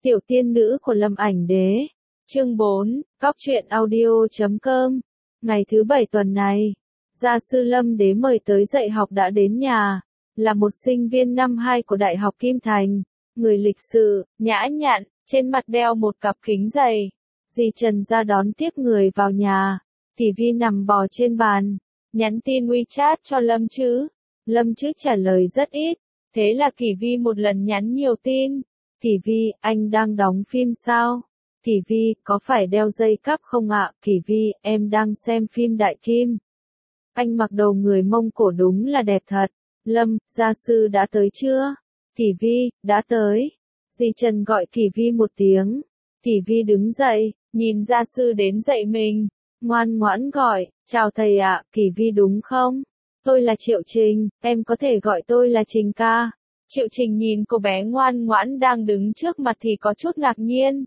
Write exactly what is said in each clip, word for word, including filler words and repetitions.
Tiểu tiên nữ của Lâm Ảnh Đế. Chương bốn, Góc truyện audio chấm com. Ngày thứ bảy tuần này, gia sư Lâm Đế mời tới dạy học đã đến nhà, là một sinh viên năm hai của Đại học Kim Thành, người lịch sự, nhã nhặn, trên mặt đeo một cặp kính dày. Dì Trần ra đón tiếp người vào nhà, Tỷ Vi nằm bò trên bàn, nhắn tin WeChat cho Lâm Trứ. Lâm Trứ trả lời rất ít, thế là Kỳ Vi một lần nhắn nhiều tin. Tỷ Vi, anh đang đóng phim sao? Tỷ Vi, có phải đeo dây cáp không ạ? Kỳ Vi, em đang xem phim Đại Kim. Anh mặc đồ người Mông Cổ đúng là đẹp thật. Lâm, gia sư đã tới chưa? Tỷ Vi, đã tới. Dì Trần gọi Tỷ Vi một tiếng. Tỷ Vi đứng dậy, nhìn gia sư đến dạy mình, ngoan ngoãn gọi, chào thầy ạ, Kỳ Vi đúng không? Tôi là Triệu Trình, em có thể gọi tôi là Trình ca. Triệu Trình nhìn cô bé ngoan ngoãn đang đứng trước mặt thì có chút ngạc nhiên.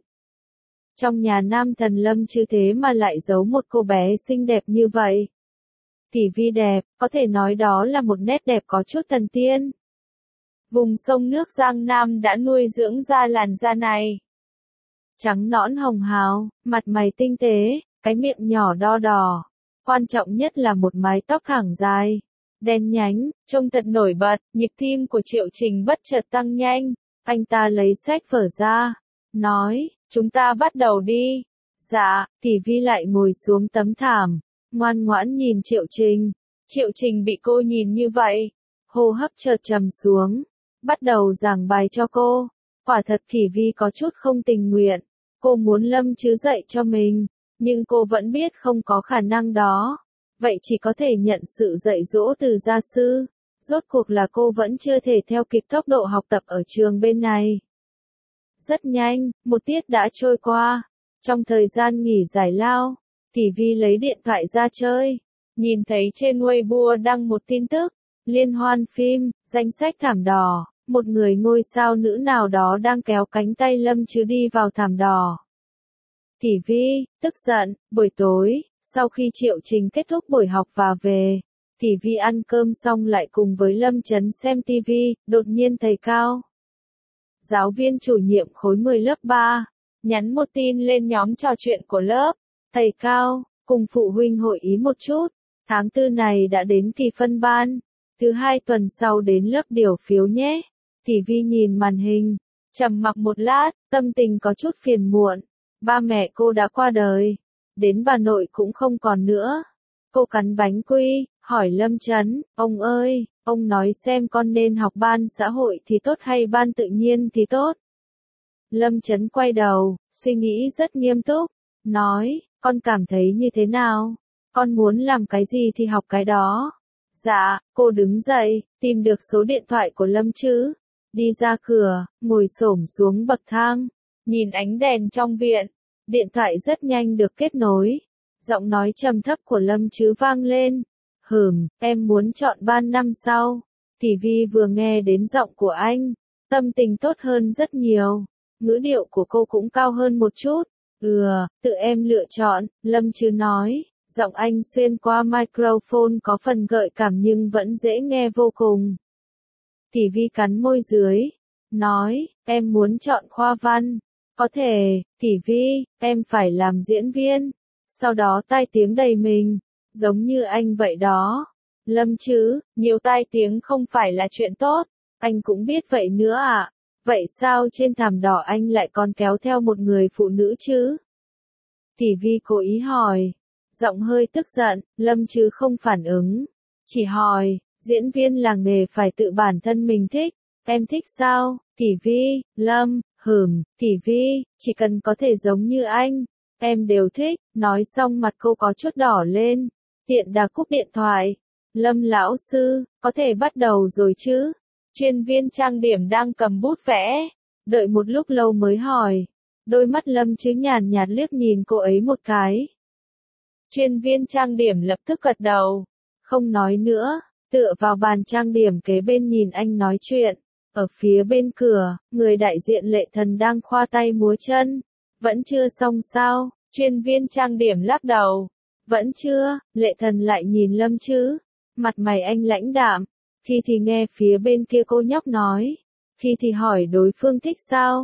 Trong nhà nam thần Lâm Trứ thế mà lại giấu một cô bé xinh đẹp như vậy. Tỷ Vi đẹp, có thể nói đó là một nét đẹp có chút thần tiên. Vùng sông nước Giang Nam đã nuôi dưỡng ra làn da này. Trắng nõn hồng hào, mặt mày tinh tế, cái miệng nhỏ đo đỏ. Quan trọng nhất là một mái tóc thẳng dài, đen nhánh, trông thật nổi bật. Nhịp tim của Triệu Trình bất chợt tăng nhanh. Anh ta lấy sách vở ra, nói, chúng ta bắt đầu đi. Dạ, Tỷ Vi lại ngồi xuống tấm thảm, ngoan ngoãn nhìn Triệu Trình. Triệu Trình bị cô nhìn như vậy, hô hấp chợt trầm xuống, bắt đầu giảng bài cho cô. Quả thật Tỷ Vi có chút không tình nguyện, cô muốn Lâm Trứ dạy cho mình, nhưng cô vẫn biết không có khả năng đó. Vậy chỉ có thể nhận sự dạy dỗ từ gia sư. Rốt cuộc là cô vẫn chưa thể theo kịp tốc độ học tập ở trường bên này. Rất nhanh, một tiết đã trôi qua. Trong thời gian nghỉ giải lao, Tỷ Vi lấy điện thoại ra chơi. Nhìn thấy trên Weibo đăng một tin tức, liên hoan phim, danh sách thảm đỏ. Một người ngôi sao nữ nào đó đang kéo cánh tay Lâm Trứ đi vào thảm đỏ. Tỷ Vi, tức giận, buổi tối, sau khi Triệu Trình kết thúc buổi học và về, Tỷ Vi ăn cơm xong lại cùng với Lâm Chấn xem ti vi, đột nhiên thầy Cao, giáo viên chủ nhiệm khối mười lớp ba, nhắn một tin lên nhóm trò chuyện của lớp. Thầy Cao, cùng phụ huynh hội ý một chút, tháng tư này đã đến kỳ phân ban, thứ hai tuần sau đến lớp điều phiếu nhé. Tỷ Vi nhìn màn hình, trầm mặc một lát, tâm tình có chút phiền muộn. Ba mẹ cô đã qua đời, đến bà nội cũng không còn nữa. Cô cắn bánh quy, hỏi Lâm Chấn, ông ơi, ông nói xem con nên học ban xã hội thì tốt hay ban tự nhiên thì tốt. Lâm Chấn quay đầu, suy nghĩ rất nghiêm túc, nói, con cảm thấy như thế nào? Con muốn làm cái gì thì học cái đó. Dạ, cô đứng dậy, tìm được số điện thoại của Lâm Trứ, đi ra cửa, ngồi xổm xuống bậc thang, nhìn ánh đèn trong viện. Điện thoại rất nhanh được kết nối. Giọng nói trầm thấp của Lâm Trứ vang lên. Hừm, em muốn chọn ban năm sau. Tỷ Vi vừa nghe đến giọng của anh, tâm tình tốt hơn rất nhiều. Ngữ điệu của cô cũng cao hơn một chút. Ừ, tự em lựa chọn, Lâm Trứ nói. Giọng anh xuyên qua microphone có phần gợi cảm nhưng vẫn dễ nghe vô cùng. Tỷ Vi cắn môi dưới, nói, em muốn chọn khoa văn. Có thể, Tỷ Vi, em phải làm diễn viên. Sau đó tai tiếng đầy mình, giống như anh vậy đó. Lâm Trứ, nhiều tai tiếng không phải là chuyện tốt, anh cũng biết vậy nữa à. Vậy sao trên thảm đỏ anh lại còn kéo theo một người phụ nữ chứ? Tỷ Vi cố ý hỏi, giọng hơi tức giận. Lâm Trứ không phản ứng, chỉ hỏi, diễn viên là nghề phải tự bản thân mình thích, em thích sao? Tỷ Vi, Lâm, hừm, Tỷ Vi, chỉ cần có thể giống như anh, em đều thích. Nói xong mặt cô có chút đỏ lên, tiện đà cúp điện thoại. Lâm lão sư, có thể bắt đầu rồi chứ? Chuyên viên trang điểm đang cầm bút vẽ, đợi một lúc lâu mới hỏi. Đôi mắt Lâm Trứ nhàn nhạt liếc nhìn cô ấy một cái. Chuyên viên trang điểm lập tức gật đầu, không nói nữa, tựa vào bàn trang điểm kế bên nhìn anh nói chuyện. Ở phía bên cửa, người đại diện Lệ Thần đang khoa tay múa chân. Vẫn chưa xong sao? Chuyên viên trang điểm lắc đầu. Vẫn chưa. Lệ Thần lại nhìn Lâm Trứ, mặt mày anh lãnh đạm. Khi thì nghe phía bên kia cô nhóc nói, khi thì hỏi đối phương thích sao.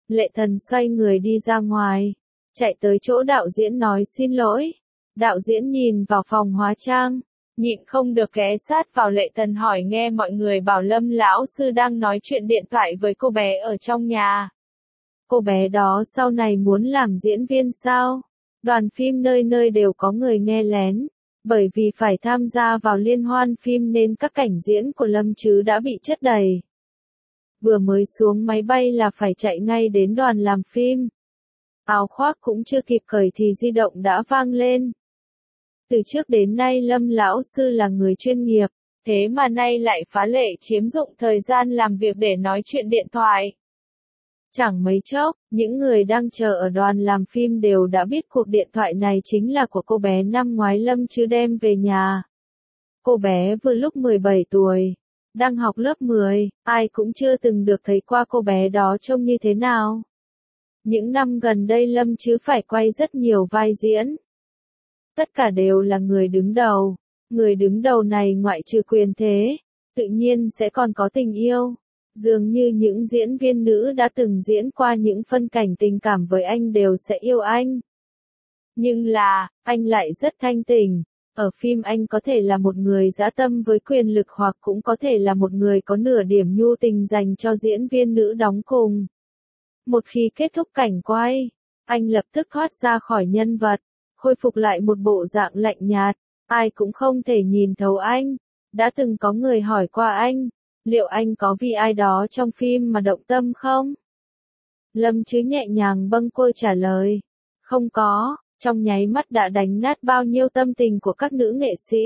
Lệ Thần xoay người đi ra ngoài, chạy tới chỗ đạo diễn nói xin lỗi. Đạo diễn nhìn vào phòng hóa trang, nhịn không được ghé sát vào Lệ Thần hỏi nghe mọi người bảo Lâm lão sư đang nói chuyện điện thoại với cô bé ở trong nhà. Cô bé đó sau này muốn làm diễn viên sao? Đoàn phim nơi nơi đều có người nghe lén, bởi vì phải tham gia vào liên hoan phim nên các cảnh diễn của Lâm Trứ đã bị chất đầy. Vừa mới xuống máy bay là phải chạy ngay đến đoàn làm phim. Áo khoác cũng chưa kịp cởi thì di động đã vang lên. Từ trước đến nay Lâm lão sư là người chuyên nghiệp, thế mà nay lại phá lệ chiếm dụng thời gian làm việc để nói chuyện điện thoại. Chẳng mấy chốc, những người đang chờ ở đoàn làm phim đều đã biết cuộc điện thoại này chính là của cô bé năm ngoái Lâm Trứ đem về nhà. Cô bé vừa lúc mười bảy tuổi, đang học lớp mười, ai cũng chưa từng được thấy qua cô bé đó trông như thế nào. Những năm gần đây Lâm Trứ phải quay rất nhiều vai diễn. Tất cả đều là người đứng đầu. Người đứng đầu này ngoại trừ quyền thế, tự nhiên sẽ còn có tình yêu. Dường như những diễn viên nữ đã từng diễn qua những phân cảnh tình cảm với anh đều sẽ yêu anh. Nhưng là, anh lại rất thanh tình. Ở phim anh có thể là một người dã tâm với quyền lực hoặc cũng có thể là một người có nửa điểm nhu tình dành cho diễn viên nữ đóng cùng. Một khi kết thúc cảnh quay, anh lập tức thoát ra khỏi nhân vật, khôi phục lại một bộ dạng lạnh nhạt, ai cũng không thể nhìn thấu anh. Đã từng có người hỏi qua anh, liệu anh có vì ai đó trong phim mà động tâm không? Lâm Trứ nhẹ nhàng bâng quơ trả lời, không có, trong nháy mắt đã đánh nát bao nhiêu tâm tình của các nữ nghệ sĩ.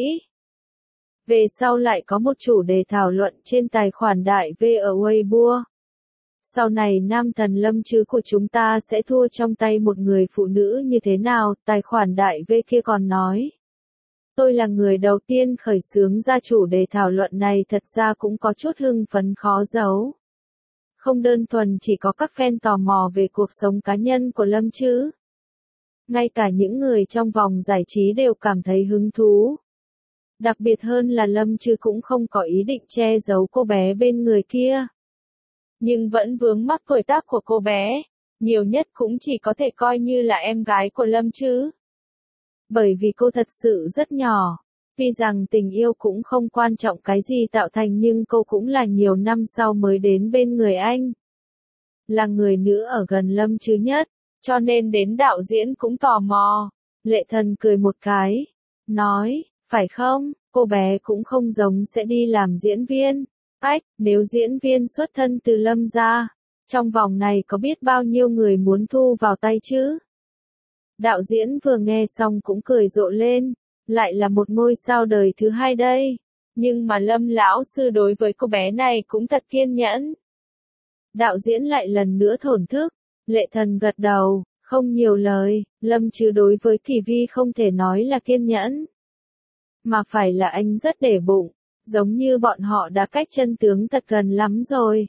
Về sau lại có một chủ đề thảo luận trên tài khoản đại V ở Weibo. Sau này nam thần Lâm Trứ của chúng ta sẽ thua trong tay một người phụ nữ như thế nào? Tài khoản đại V kia còn nói. Tôi là người đầu tiên khởi xướng ra chủ đề thảo luận này, thật ra cũng có chút hưng phấn khó giấu. Không đơn thuần chỉ có các fan tò mò về cuộc sống cá nhân của Lâm Trứ. Ngay cả những người trong vòng giải trí đều cảm thấy hứng thú. Đặc biệt hơn là Lâm Trứ cũng không có ý định che giấu cô bé bên người kia. Nhưng vẫn vướng mắc tuổi tác của cô bé, nhiều nhất cũng chỉ có thể coi như là em gái của Lâm Trứ. Bởi vì cô thật sự rất nhỏ, tuy rằng tình yêu cũng không quan trọng cái gì tạo thành nhưng cô cũng là nhiều năm sau mới đến bên người anh. Là người nữ ở gần Lâm Trứ nhất, cho nên đến đạo diễn cũng tò mò. Lệ Thần cười một cái, nói, phải không, cô bé cũng không giống sẽ đi làm diễn viên. Ách, nếu diễn viên xuất thân từ Lâm gia, trong vòng này có biết bao nhiêu người muốn thu vào tay chứ? Đạo diễn vừa nghe xong cũng cười rộ lên, lại là một ngôi sao đời thứ hai đây. Nhưng mà Lâm lão sư đối với cô bé này cũng thật kiên nhẫn. Đạo diễn lại lần nữa thổn thức, Lệ Thần gật đầu, không nhiều lời. Lâm Trứ đối với Kỳ Vi không thể nói là kiên nhẫn, mà phải là anh rất để bụng, giống như bọn họ đã cách chân tướng thật gần lắm rồi.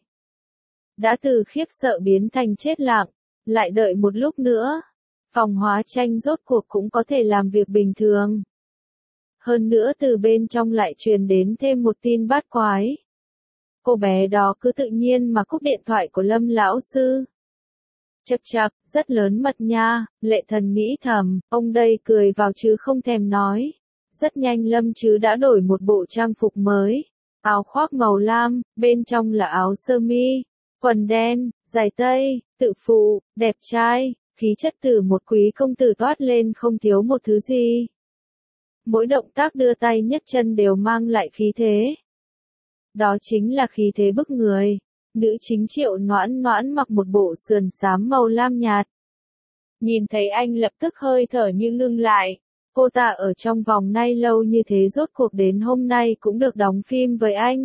Đã từ khiếp sợ biến thành chết lặng, lại đợi một lúc nữa. Phòng hóa tranh rốt cuộc cũng có thể làm việc bình thường. Hơn nữa từ bên trong lại truyền đến thêm một tin bát quái. Cô bé đó cứ tự nhiên mà cúp điện thoại của Lâm lão sư. Chậc chậc, rất lớn mật nha, Lệ Thần nghĩ thầm, ông đây cười vào chứ không thèm nói. Rất nhanh Lâm Trứ đã đổi một bộ trang phục mới, áo khoác màu lam, bên trong là áo sơ mi, quần đen, giày tây, tự phụ, đẹp trai, khí chất từ một quý công tử toát lên không thiếu một thứ gì. Mỗi động tác đưa tay nhấc chân đều mang lại khí thế. Đó chính là khí thế bức người. Nữ chính Triệu Noãn Noãn mặc một bộ sườn xám màu lam nhạt. Nhìn thấy anh lập tức hơi thở như ngưng lại. Cô ta ở trong vòng nay lâu như thế rốt cuộc đến hôm nay cũng được đóng phim với anh.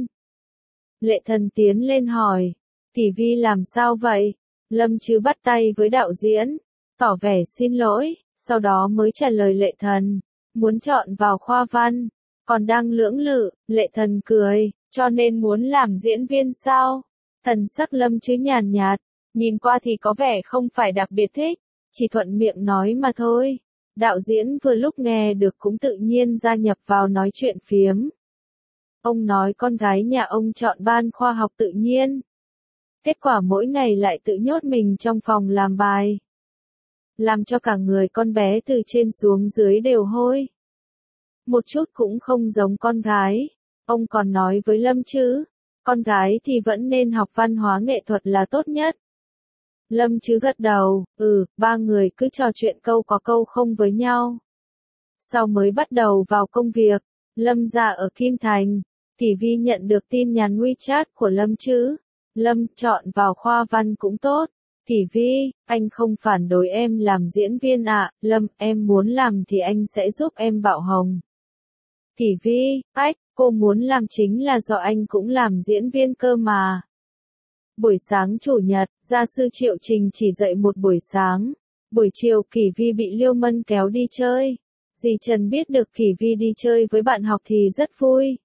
Lệ Thần tiến lên hỏi, Kỳ Vi làm sao vậy? Lâm Trứ bắt tay với đạo diễn, tỏ vẻ xin lỗi, sau đó mới trả lời Lệ Thần, muốn chọn vào khoa văn, còn đang lưỡng lự. Lệ Thần cười, cho nên muốn làm diễn viên sao? Thần sắc Lâm Trứ nhàn nhạt, nhìn qua thì có vẻ không phải đặc biệt thích, chỉ thuận miệng nói mà thôi. Đạo diễn vừa lúc nghe được cũng tự nhiên gia nhập vào nói chuyện phiếm. Ông nói con gái nhà ông chọn ban khoa học tự nhiên. Kết quả mỗi ngày lại tự nhốt mình trong phòng làm bài. Làm cho cả người con bé từ trên xuống dưới đều hôi. Một chút cũng không giống con gái. Ông còn nói với Lâm chứ, con gái thì vẫn nên học văn hóa nghệ thuật là tốt nhất. Lâm chứ gật đầu, ừ, ba người cứ trò chuyện câu có câu không với nhau. Sau mới bắt đầu vào công việc, Lâm ra ở Kim Thành, Tỷ Vi nhận được tin nhắn WeChat của Lâm chứ. Lâm chọn vào khoa văn cũng tốt. Tỷ Vi, anh không phản đối em làm diễn viên ạ, Lâm, em muốn làm thì anh sẽ giúp em Bảo Hồng. Tỷ Vi, ách, cô muốn làm chính là do anh cũng làm diễn viên cơ mà. Buổi sáng chủ nhật, gia sư Triệu Trình chỉ dạy một buổi sáng. Buổi chiều Kỷ Vi bị Liêu Mân kéo đi chơi. Dì Trần biết được Kỷ Vi đi chơi với bạn học thì rất vui.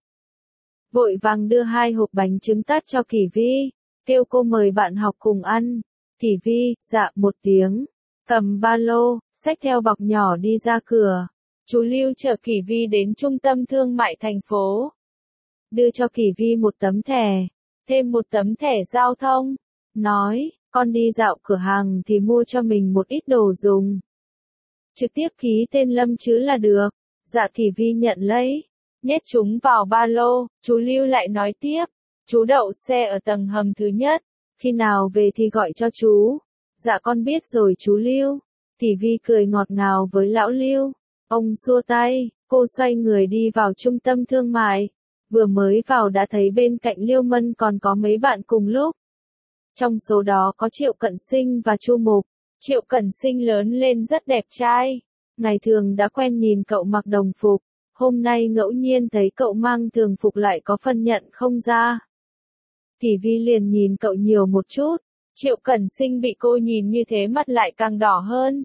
Vội vàng đưa hai hộp bánh trứng tát cho Kỷ Vi, kêu cô mời bạn học cùng ăn. Kỷ Vi, dạ một tiếng, cầm ba lô, xách theo bọc nhỏ đi ra cửa. Chú Lưu chở Kỷ Vi đến trung tâm thương mại thành phố. Đưa cho Kỷ Vi một tấm thẻ, thêm một tấm thẻ giao thông. Nói, con đi dạo cửa hàng thì mua cho mình một ít đồ dùng. Trực tiếp ký tên Lâm chứ là được. Dạ Kỷ Vi nhận lấy, nhét chúng vào ba lô. Chú Lưu lại nói tiếp, chú đậu xe ở tầng hầm thứ nhất. Khi nào về thì gọi cho chú. Dạ con biết rồi chú Lưu. Kỷ Vi cười ngọt ngào với lão Lưu. Ông xua tay, cô xoay người đi vào trung tâm thương mại. Vừa mới vào đã thấy bên cạnh Liêu Mân còn có mấy bạn cùng lúc. Trong số đó có Triệu Cận Sinh và Chu Mục. Triệu Cận Sinh lớn lên rất đẹp trai. Ngày thường đã quen nhìn cậu mặc đồng phục. Hôm nay ngẫu nhiên thấy cậu mang thường phục lại có phần nhận không ra. Kỷ Vi liền nhìn cậu nhiều một chút. Triệu Cẩn Sinh bị cô nhìn như thế mặt lại càng đỏ hơn.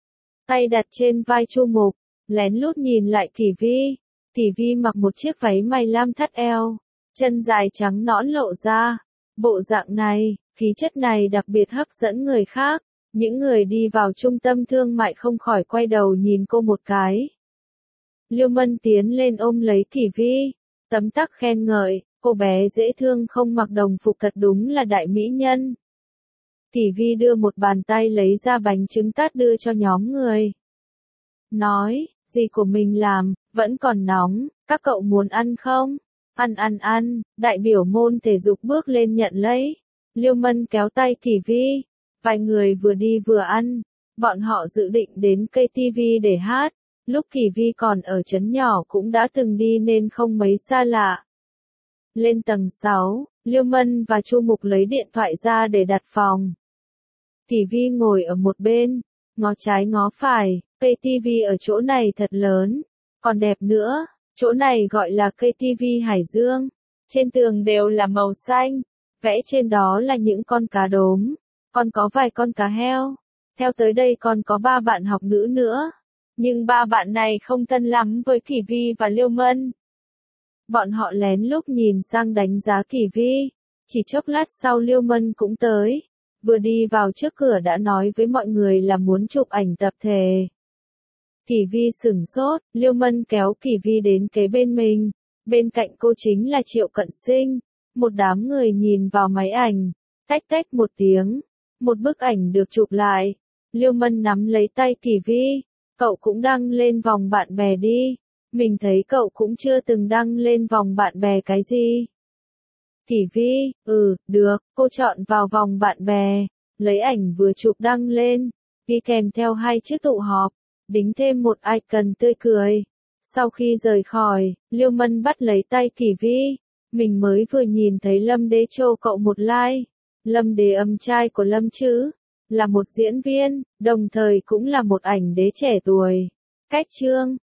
Tay đặt trên vai Chu Mục, lén lút nhìn lại Kỷ Vi. Kỷ Vi mặc một chiếc váy mày lam thắt eo, chân dài trắng nõn lộ ra. Bộ dạng này, khí chất này đặc biệt hấp dẫn người khác. Những người đi vào trung tâm thương mại không khỏi quay đầu nhìn cô một cái. Liêu Mân tiến lên ôm lấy Kỷ Vi, tấm tắc khen ngợi, cô bé dễ thương không mặc đồng phục thật đúng là đại mỹ nhân. Kỷ Vi đưa một bàn tay lấy ra bánh trứng tát đưa cho nhóm người. Nói, gì của mình làm, vẫn còn nóng, các cậu muốn ăn không? Ăn ăn ăn, đại biểu môn thể dục bước lên nhận lấy. Liêu Mân kéo tay Kỷ Vi, vài người vừa đi vừa ăn. Bọn họ dự định đến ca tê vê để hát. Lúc Kỷ Vi còn ở trấn nhỏ cũng đã từng đi nên không mấy xa lạ. Lên tầng sáu, Liêu Mân và Chu Mục lấy điện thoại ra để đặt phòng. Kỷ Vi ngồi ở một bên, ngó trái ngó phải, ca tê vê ở chỗ này thật lớn, còn đẹp nữa, chỗ này gọi là ca tê vê Hải Dương. Trên tường đều là màu xanh, vẽ trên đó là những con cá đốm, còn có vài con cá heo. Theo tới đây còn có ba bạn học nữ nữa. Nhưng ba bạn này không thân lắm với Kỷ Vi và Liêu Mân. Bọn họ lén lút nhìn sang đánh giá Kỷ Vi. Chỉ chốc lát sau Liêu Mân cũng tới. Vừa đi vào trước cửa đã nói với mọi người là muốn chụp ảnh tập thể. Kỷ Vi sửng sốt, Liêu Mân kéo Kỷ Vi đến kế bên mình. Bên cạnh cô chính là Triệu Cận Sinh. Một đám người nhìn vào máy ảnh. Tách tách một tiếng. Một bức ảnh được chụp lại. Liêu Mân nắm lấy tay Kỷ Vi. Cậu cũng đăng lên vòng bạn bè đi. Mình thấy cậu cũng chưa từng đăng lên vòng bạn bè cái gì. Kỷ Vi, ừ, được, cô chọn vào vòng bạn bè. Lấy ảnh vừa chụp đăng lên. Ghi kèm theo hai chữ tụ họp. Đính thêm một icon tươi cười. Sau khi rời khỏi, Liêu Mân bắt lấy tay Kỷ Vi. Mình mới vừa nhìn thấy Lâm Đế cho cậu một like. Lâm Đế âm trai của Lâm chứ. Là một diễn viên, đồng thời cũng là một ảnh đế trẻ tuổi. Cách chương